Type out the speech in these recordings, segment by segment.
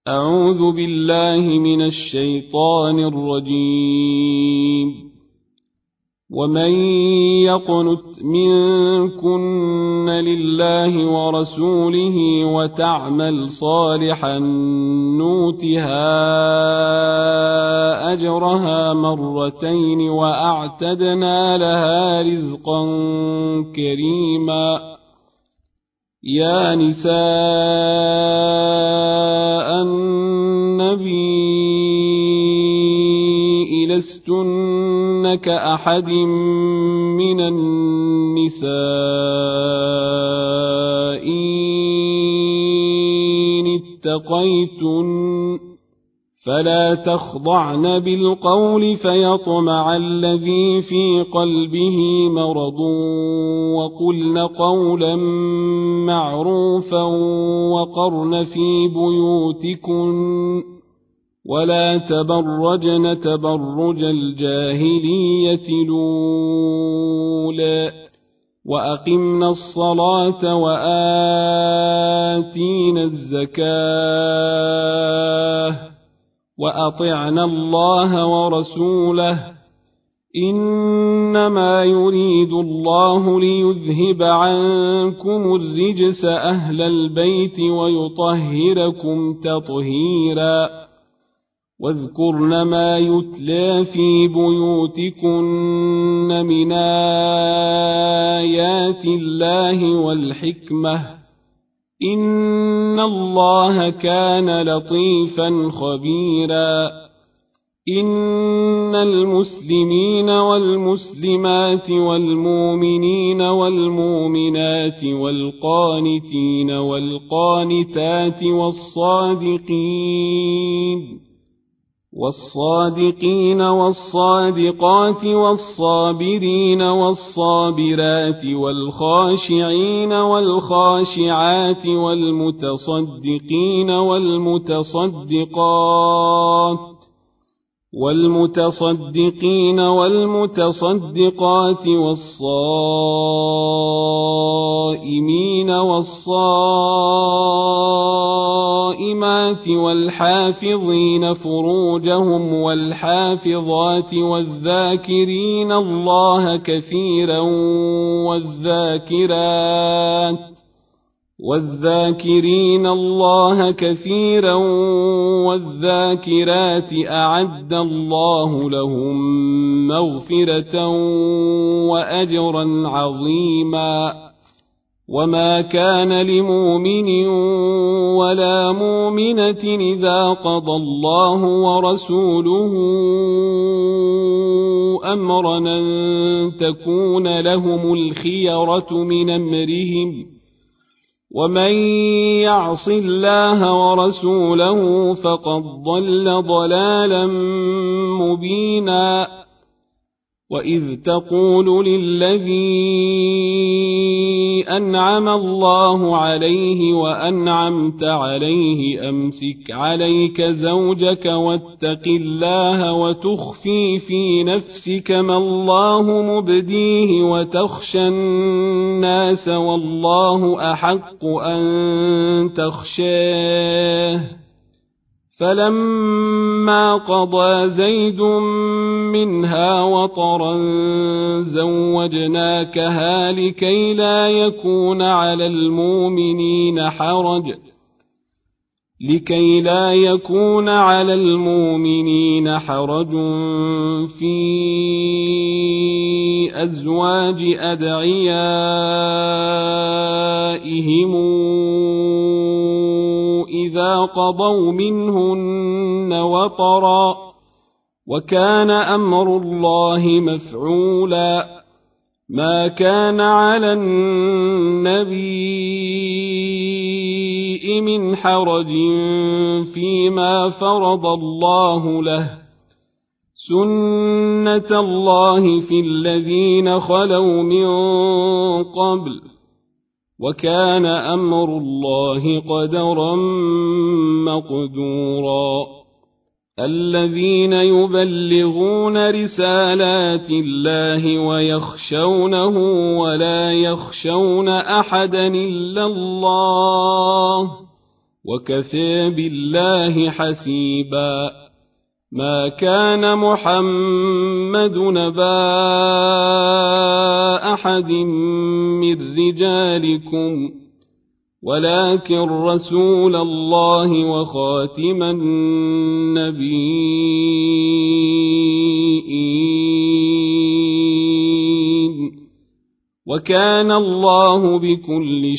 أعوذ بالله من الشيطان الرجيم. ومن يقنت منكن لله ورسوله وتعمل صالحا نؤتها أجرها مرتين وأعتدنا لها رزقا كريما. يا نساء النبي لستن كأحد من النساء إن اتقيتن فلا تخضعن بالقول فيطمع الذي في قلبه مرض وقلن قولا معروفا وقرن في بيوتكن ولا تبرجن تبرج الجاهلية الأولى وأقمنا الصلاة وآتينا الزكاة وأطعنا الله ورسوله إنما يريد الله ليذهب عنكم الرجس أهل البيت ويطهركم تطهيرا. واذكرن ما يتلى في بيوتكن من آيات الله والحكمة إن الله كان لطيفا خبيرا. إن المسلمين والمسلمات والمؤمنين والمؤمنات والقانتين والقانتات والصادقين والصادقات والصابرين والصابرات والخاشعين والخاشعات والمتصدقين والمتصدقات والصائمين والصائمات والحافظين فروجهم والحافظات والذاكرين الله كثيرا والذاكرين الله كثيرا والذاكرات أعد الله لهم مغفرة وأجرا عظيما. وما كان لمؤمن ولا مؤمنة إذا قضى الله ورسوله أمرا أن تكون لهم الخيرة من أمرهم ومن يعص الله ورسوله فقد ضل ضلالا مبينا. وإذ تقول للذي أنعم الله عليه وأنعمت عليه أمسك عليك زوجك واتق الله وتخفي في نفسك ما الله مبديه وتخشى الناس والله أحق أن تخشاه. فلما قضى زيد منها وطرا زوجناكها لكي لا يكون على المؤمنين حرج في أزواج أدعيائهم إذا قضوا منهن وطرا وكان أمر الله مفعولا. ما كان على النبي من حرج فيما فرض الله له سنة الله في الذين خلوا من قبل وكان أمر الله قدرا مقدورا. الذين يبلغون رسالات الله ويخشونه ولا يخشون أحدا إلا الله وكفى بالله حسيبا ما كان محمد نبا أحد من رجالكم ولكن رسول الله وخاتم النبيين وكان الله بكل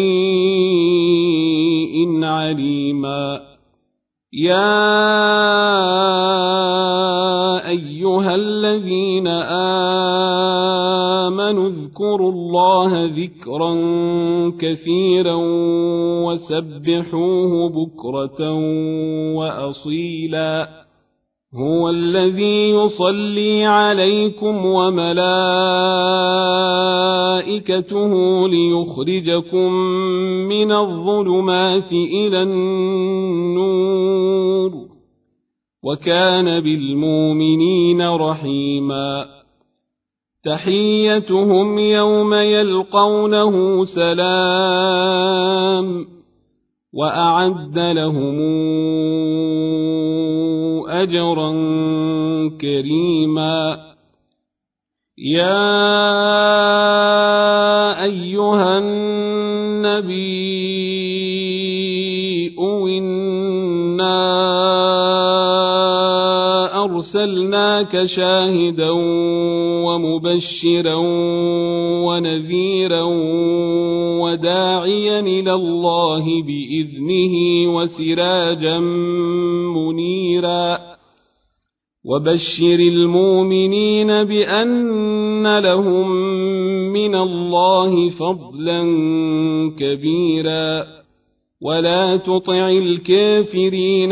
شيء عليما يا أيها الذين آمنوا اذكروا الله ذكرا كثيرا وسبحوه بكرة وأصيلا هو الذي يصلي عليكم وملائكته ليخرجكم من الظلمات إلى النور وكان بالمؤمنين رحيما تحيتهم يوم يلقونه سلام وأعد لهم أجرا كريما يا أيها النبي إنا أرسلناك شاهدا ومبشرا ونذيرا وداعيا إلى الله بإذنه وسراجا منيرا وبشر المؤمنين بأن لهم من الله فضلا كبيرا ولا تطع الكافرين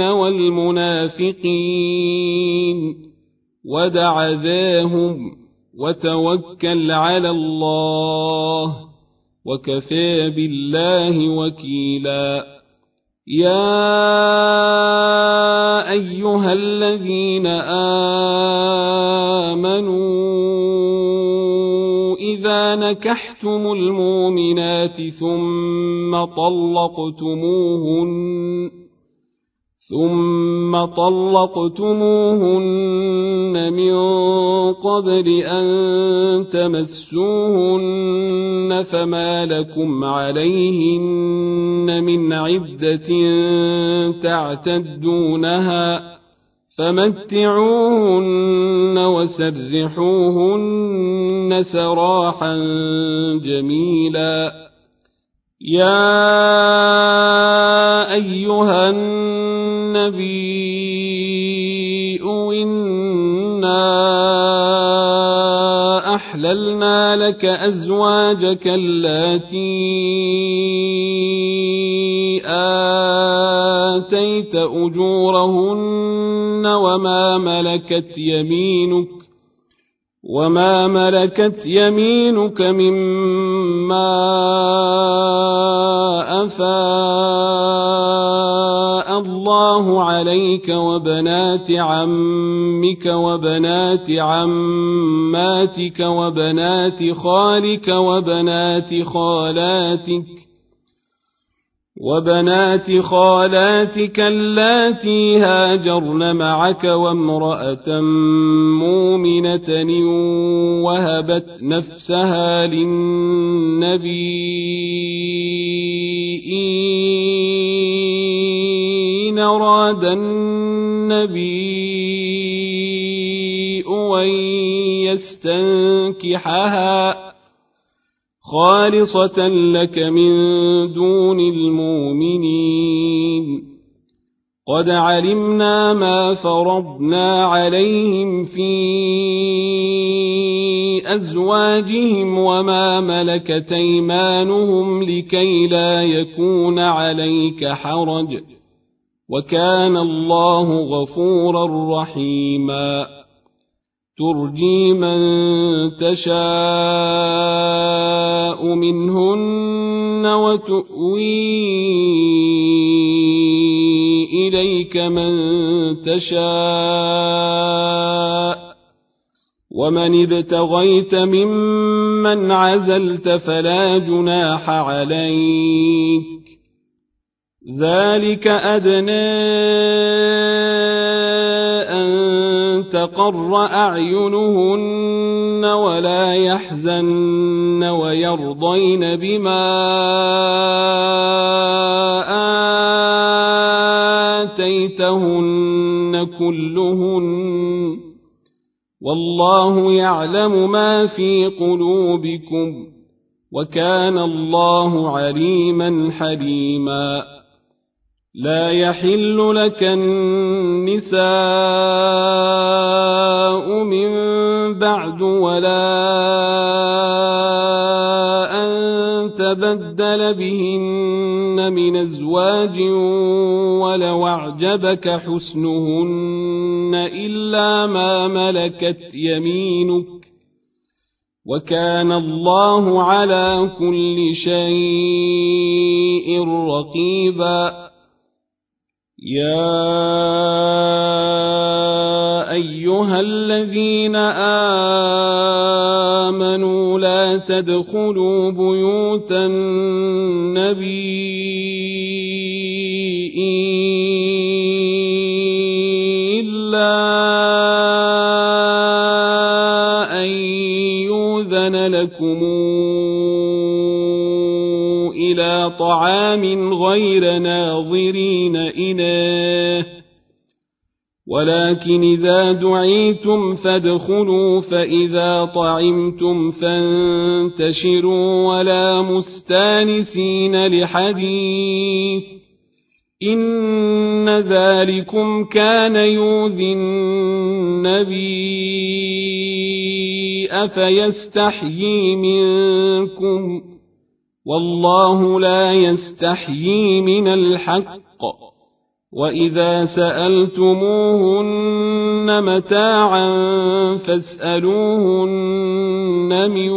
والمنافقين ودع ذاهم وتوكل على الله وكفى بالله وكيلا يا أيها الذين آمنوا إذا نكحتم المؤمنات ثم طلقتموهن من قبل أن تمسوهن فما لكم عليهن من عدة تعتدونها فمتعوهن وسرحوهن سراحا جميلا يا أيها النبي إنا أحللنا لك أزواجك اللاتي آتيت أجورهن وما ملكت يمينك مما أفاء الله عليك وبنات عمك وبنات عماتك وبنات خالك وبنات خالاتك اللاتي هاجرن معك وامرأة مؤمنة وهبت نفسها للنبي إن أراد النبي أن يستنكحها خالصة لك من دون المؤمنين قد علمنا ما فرضنا عليهم في أزواجهم وما ملكت أيمانهم لكي لا يكون عليك حرج وكان الله غفورا رحيما ترجي من تشاء منهن وتؤوي إليك من تشاء ومن ابتغيت ممن عزلت فلا جناح عليك ذلك أدنى أن تقر أعينهن ولا يحزن ويرضين بما آتيتهن كلهن والله يعلم ما في قلوبكم وكان الله عليما حليما لا يحل لك النساء من بعد ولا أن تبدل بهن من أزواج ولو أعجبك حسنهن إلا ما ملكت يمينك وكان الله على كل شيء رقيبا يا أيها الذين آمنوا لا تدخلوا بيوت النبي إلا أن يؤذن لكم إلى طعام غير ناظرين إناه ولكن إذا دعيتم فادخلوا فإذا طعمتم فانتشروا ولا مستانسين لحديث إن ذلكم كان يؤذي النبي أفيستحيي منكم والله لا يستحيي من الحق وإذا سألتموهن متاعا فاسألوهن من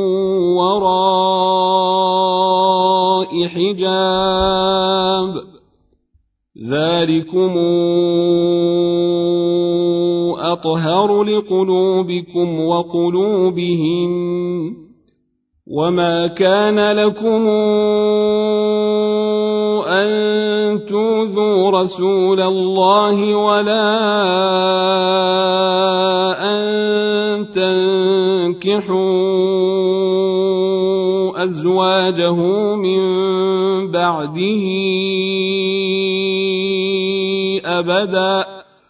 وراء حجاب ذلكم أطهر لقلوبكم وقلوبهم وما كان لكم أن تؤذوا رسول الله ولا أن تنكحوا أزواجه من بعده أبدا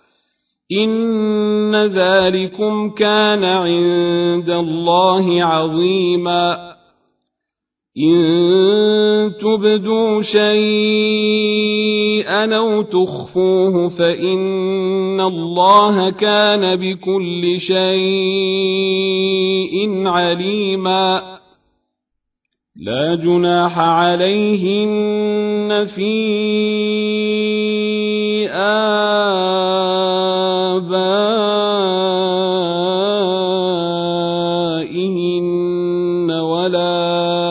إن ذلكم كان عند الله عظيما إن تبدوا شيئا أو تخفوه فإن الله كان بكل شيء عليما لا جناح عليهن في آبائهن ولا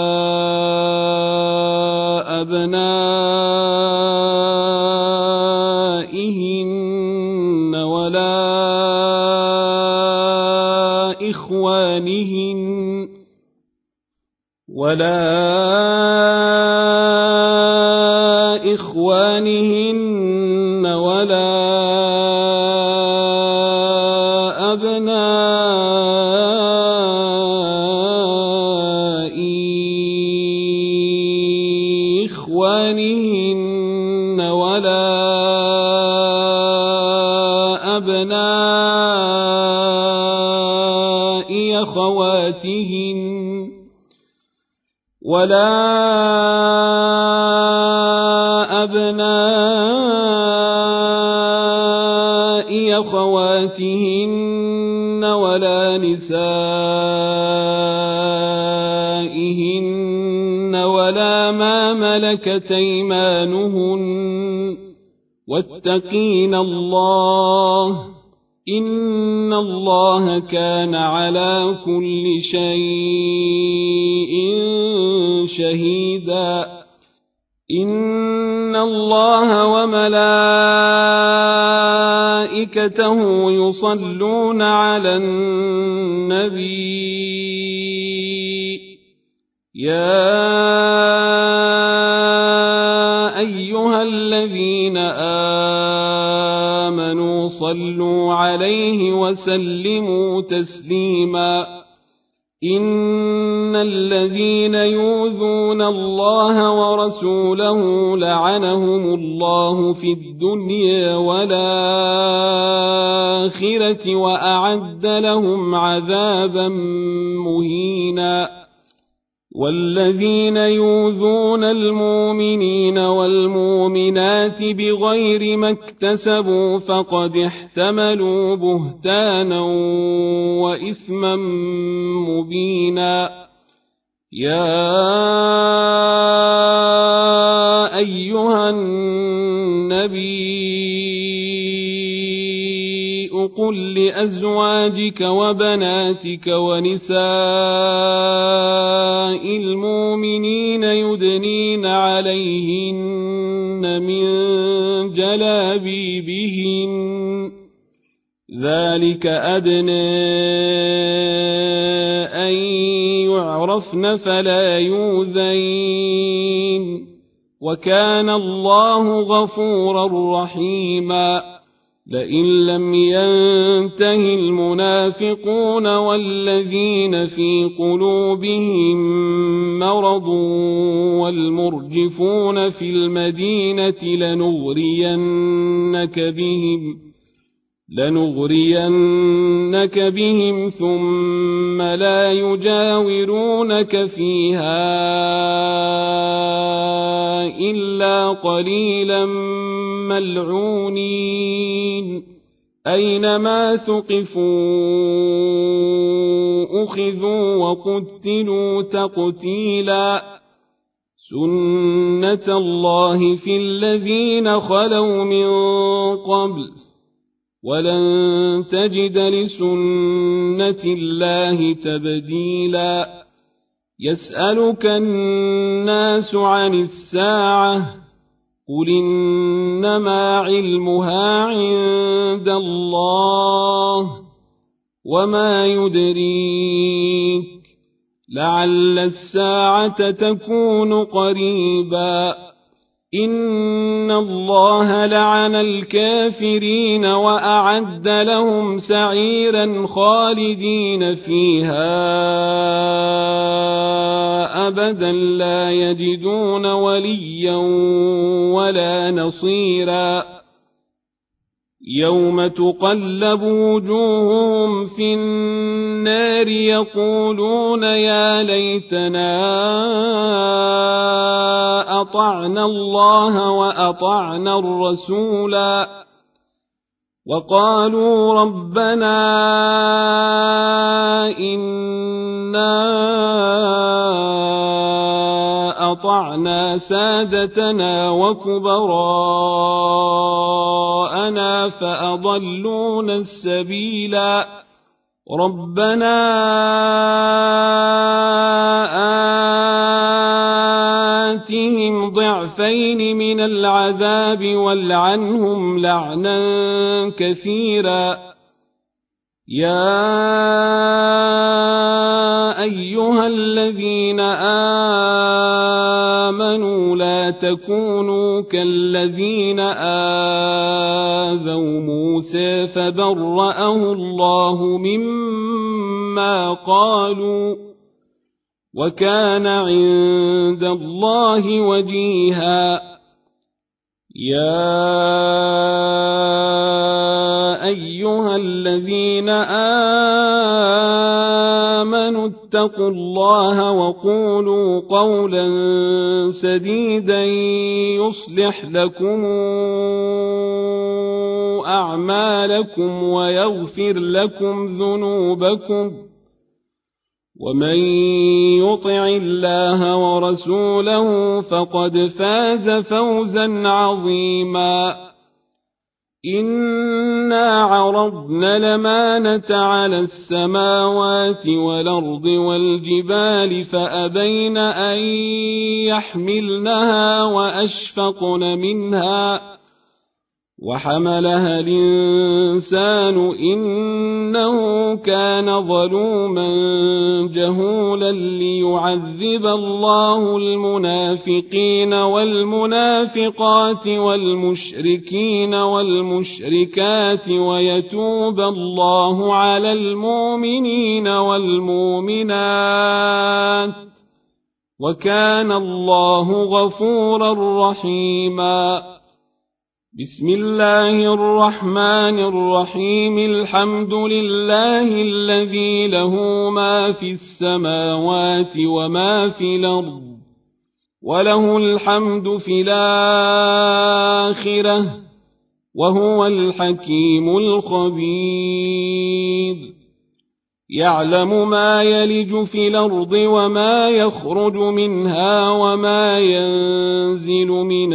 أبنائهن ولا إخوانهن ولا أبناء إخوانهن ولا أبناء أخواتهن ولا أبناء أخواتهن ولا نسائهن ولا ما ملكت أيمانهن واتقين الله إن الله كان على كل شيء شهيدا إن الله وملائكته يصلون على النبي يا أيها الذين آمنوا صلوا عليه وسلموا تسليما إن الذين يؤذون الله ورسوله لعنهم الله في الدنيا والآخرة وأعد لهم عذابا مهينا والذين يؤذون المؤمنين والمؤمنات بغير ما اكتسبوا فقد احتملوا بهتانا وإثما مبينا يا أيها النبي قل لأزواجك وبناتك ونساء المؤمنين يدنين عليهن من جلابيبهن ذلك أدنى أن يعرفن فلا يؤذين وكان الله غفورا رحيما لئن لم ينته المنافقون والذين في قلوبهم مرض والمرجفون في المدينة لنغرينك بهم ثم لا يجاورونك فيها إلا قليلا ملعونين أينما ثقفوا أخذوا وقتلوا تقتيلا سنة الله في الذين خلوا من قبل ولن تجد لسنة الله تبديلا يسألك الناس عن الساعة قل إنما علمها عند الله وما يدريك لعل الساعة تكون قريبا إن الله لعن الكافرين وأعد لهم سعيرا خالدين فيها أبدا لا يجدون وليا ولا نصيرا يوم تقلب وجوههم في النار يقولون يا ليتنا أطعنا الله وأطعنا الرسولا وقالوا ربنا إنا أطعنا سادتنا وكبراءنا فأضلونا السبيلا ربنا آتهم ضعفين من العذاب والعنهم لعنا كثيرا يا أيها الذين آمنوا لا تكونوا كالذين آذوا موسى فبرأه الله مما قالوا وكان عند الله وجيها يا أيها الذين آمنوا اتقوا الله وقولوا قولا سديدا يصلح لكم أعمالكم ويغفر لكم ذنوبكم ومن يطع الله ورسوله فقد فاز فوزا عظيما إنا عرضنا الأمانة على السماوات والأرض والجبال فأبين أن يحملنها وأشفقن منها وحملها الإنسان إنه كان ظلوما جهولا ليعذب الله المنافقين والمنافقات والمشركين والمشركات ويتوب الله على المؤمنين والمؤمنات وكان الله غفورا رحيما. بسم الله الرحمن الرحيم. الحمد لله الذي له ما في السماوات وما في الأرض وله الحمد في الآخرة وهو الحكيم الخبير. يعلم ما يلج في الأرض وما يخرج منها وما ينزل من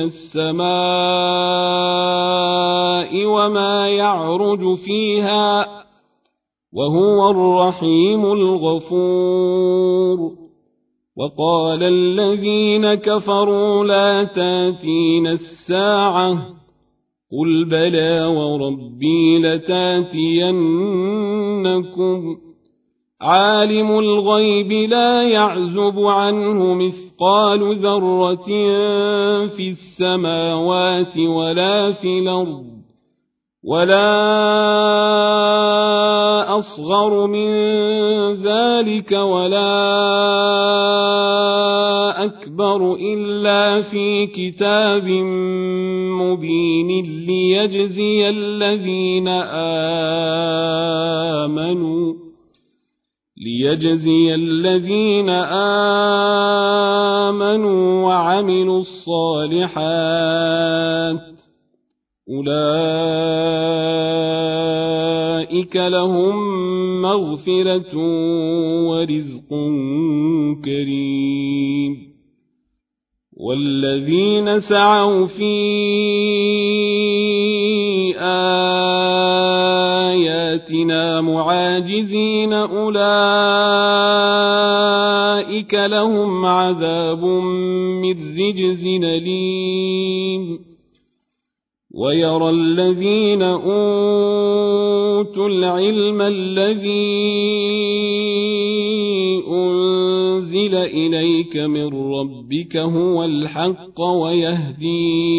السماء وما يعرج فيها وهو الرحيم الغفور. وقال الذين كفروا لا تاتين الساعة قل بلى وربي لتاتينكم عالم الغيب لا يعزب عنه مثقال ذرة في السماوات ولا في الأرض ولا أصغر من ذلك ولا أكبر إلا في كتاب مبين ليجزي الذين آمنوا وعملوا الصالحات أولئك لهم مغفرة ورزق كريم. والذين سعوا في آياتنا معاجزين أولئك لهم عذاب من رجز أليم. ويرى الذين أوتوا العلم الذي أنزل إليك من ربك هو الحق ويهدي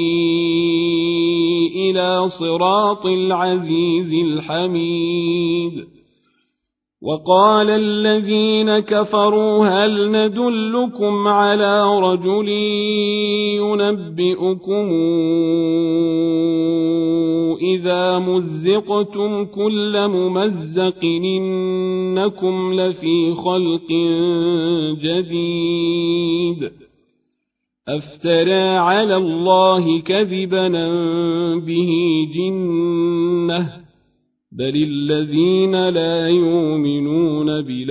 إلى صراط العزيز الحميد. وقال الذين كفروا هل ندلكم على رجل ينبئكم إذا مزقتم كل ممزق إنكم لفي خلق جديد أفترى على الله كذبا به جنة بل الذين لا يؤمنون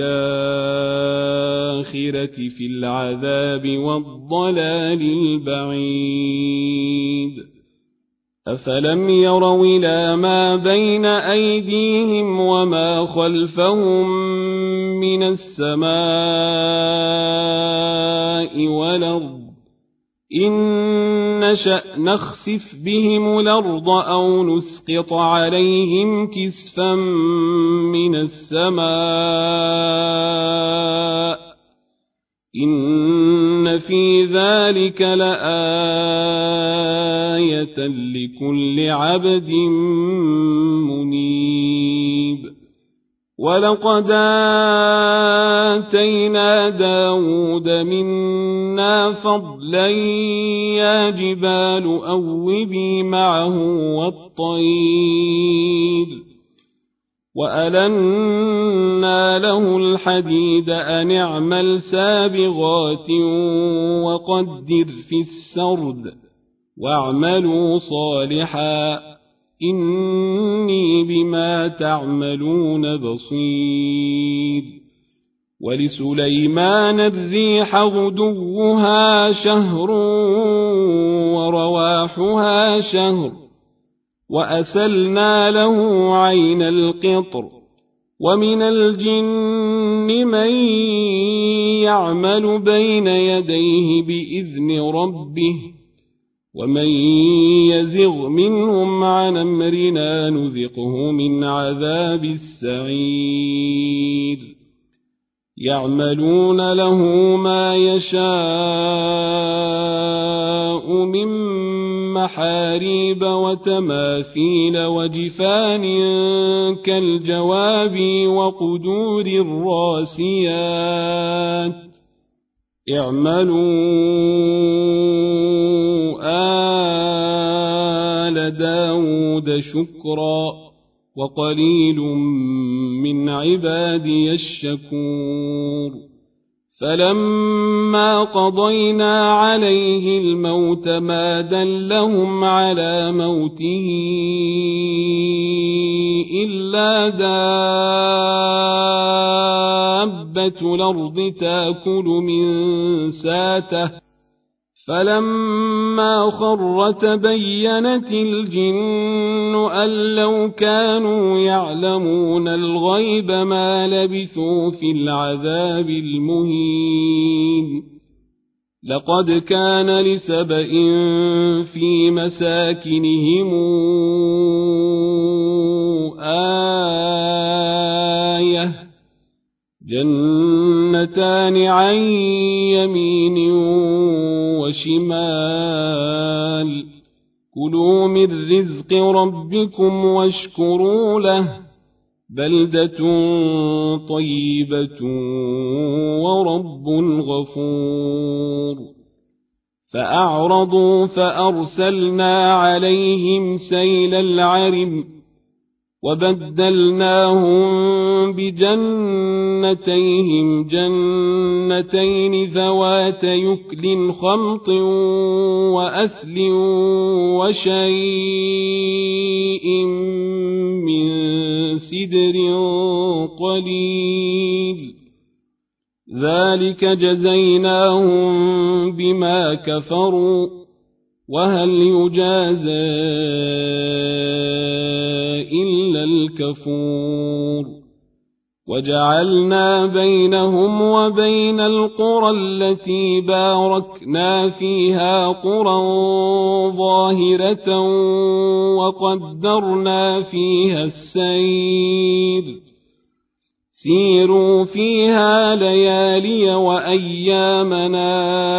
بالآخرة في العذاب والضلال البعيد. أفلم يروا إلى ما بين أيديهم وما خلفهم من السماء والأرض إن نشأ نخسف بهم الأرض أو نسقط عليهم كسفا من السماء إن في ذلك لآية لكل عبد منيب. ولقد آتينا داود منا فضلا يا جبال أوبي معه والطير وألنا له الحديد أن اعمل سابغات وقدر في السرد واعملوا صالحا إني بما تعملون بصير. ولسليمان الريح غدوها شهر ورواحها شهر وأسلنا له عين القطر ومن الجن من يعمل بين يديه بإذن ربه ومن يزغ منهم عن أمرنا نذقه من عذاب السعير يعملون له ما يشاء من محاريب وتماثيل وجفان كالجواب وقدور الراسيات اعملوا آل داود شكرا وقليل من عبادي الشكور فلما قضينا عليه الموت ما دلهم على موته إلا دابة الأرض تأكل من ساته فلما خر تبينت الجن أن لو كانوا يعلمون الغيب ما لبثوا في العذاب المهين لقد كان لسبإ في مساكنهم آية جنتان عن يمين وشمال كلوا من رزق ربكم واشكروا له بلدة طيبة ورب غفور فأعرضوا فأرسلنا عليهم سيل العرم وبدلناهم بجنتيهم جنتين ذوات يكل خمط وأثل وشيء من سدر قليل ذلك جزيناهم بما كفروا وهل يجازى إلا الكفور وجعلنا بينهم وبين القرى التي باركنا فيها قرى ظاهرة وقدرنا فيها السير سيروا فيها ليالي وأيامنا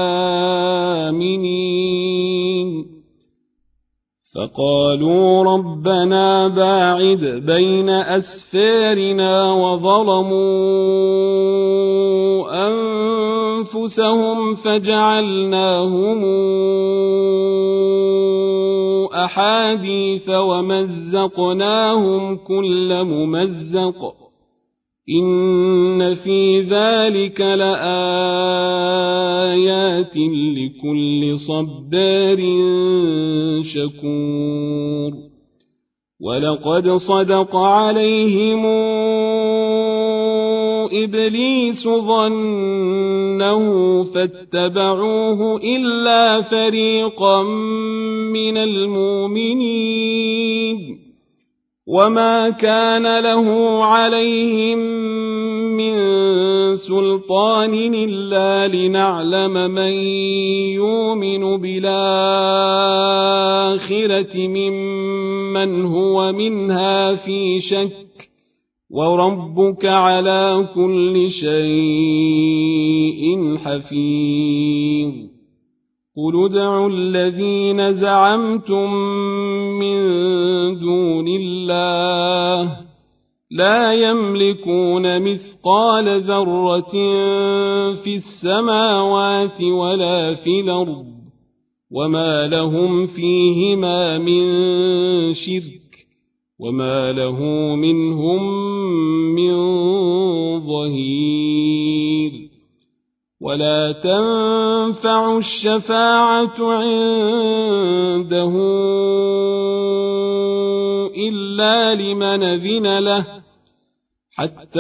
آمنين فقالوا ربنا باعد بين أسفارنا وظلموا أنفسهم فجعلناهم أحاديث ومزقناهم كل ممزق إن في ذلك لآيات لكل صبار شكور ولقد صدق عليهم إبليس ظنه فاتبعوه إلا فريقا من المؤمنين وما كان له عليهم من سلطان إلا لنعلم من يؤمن بالآخرة ممن هو منها في شك وربك على كل شيء حفيظ قل ادعوا الذين زعمتم من دون الله لا يملكون مثقال ذرة في السماوات ولا في الأرض وما لهم فيهما من شرك وما له منهم من ظهير ولا تنفع الشفاعة عنده إلا لمن أذن له حتى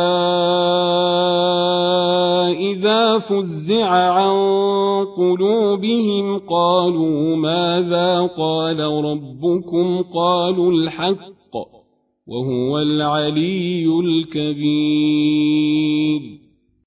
إذا فزع عن قلوبهم قالوا ماذا قال ربكم قالوا الحق وهو العلي الكبير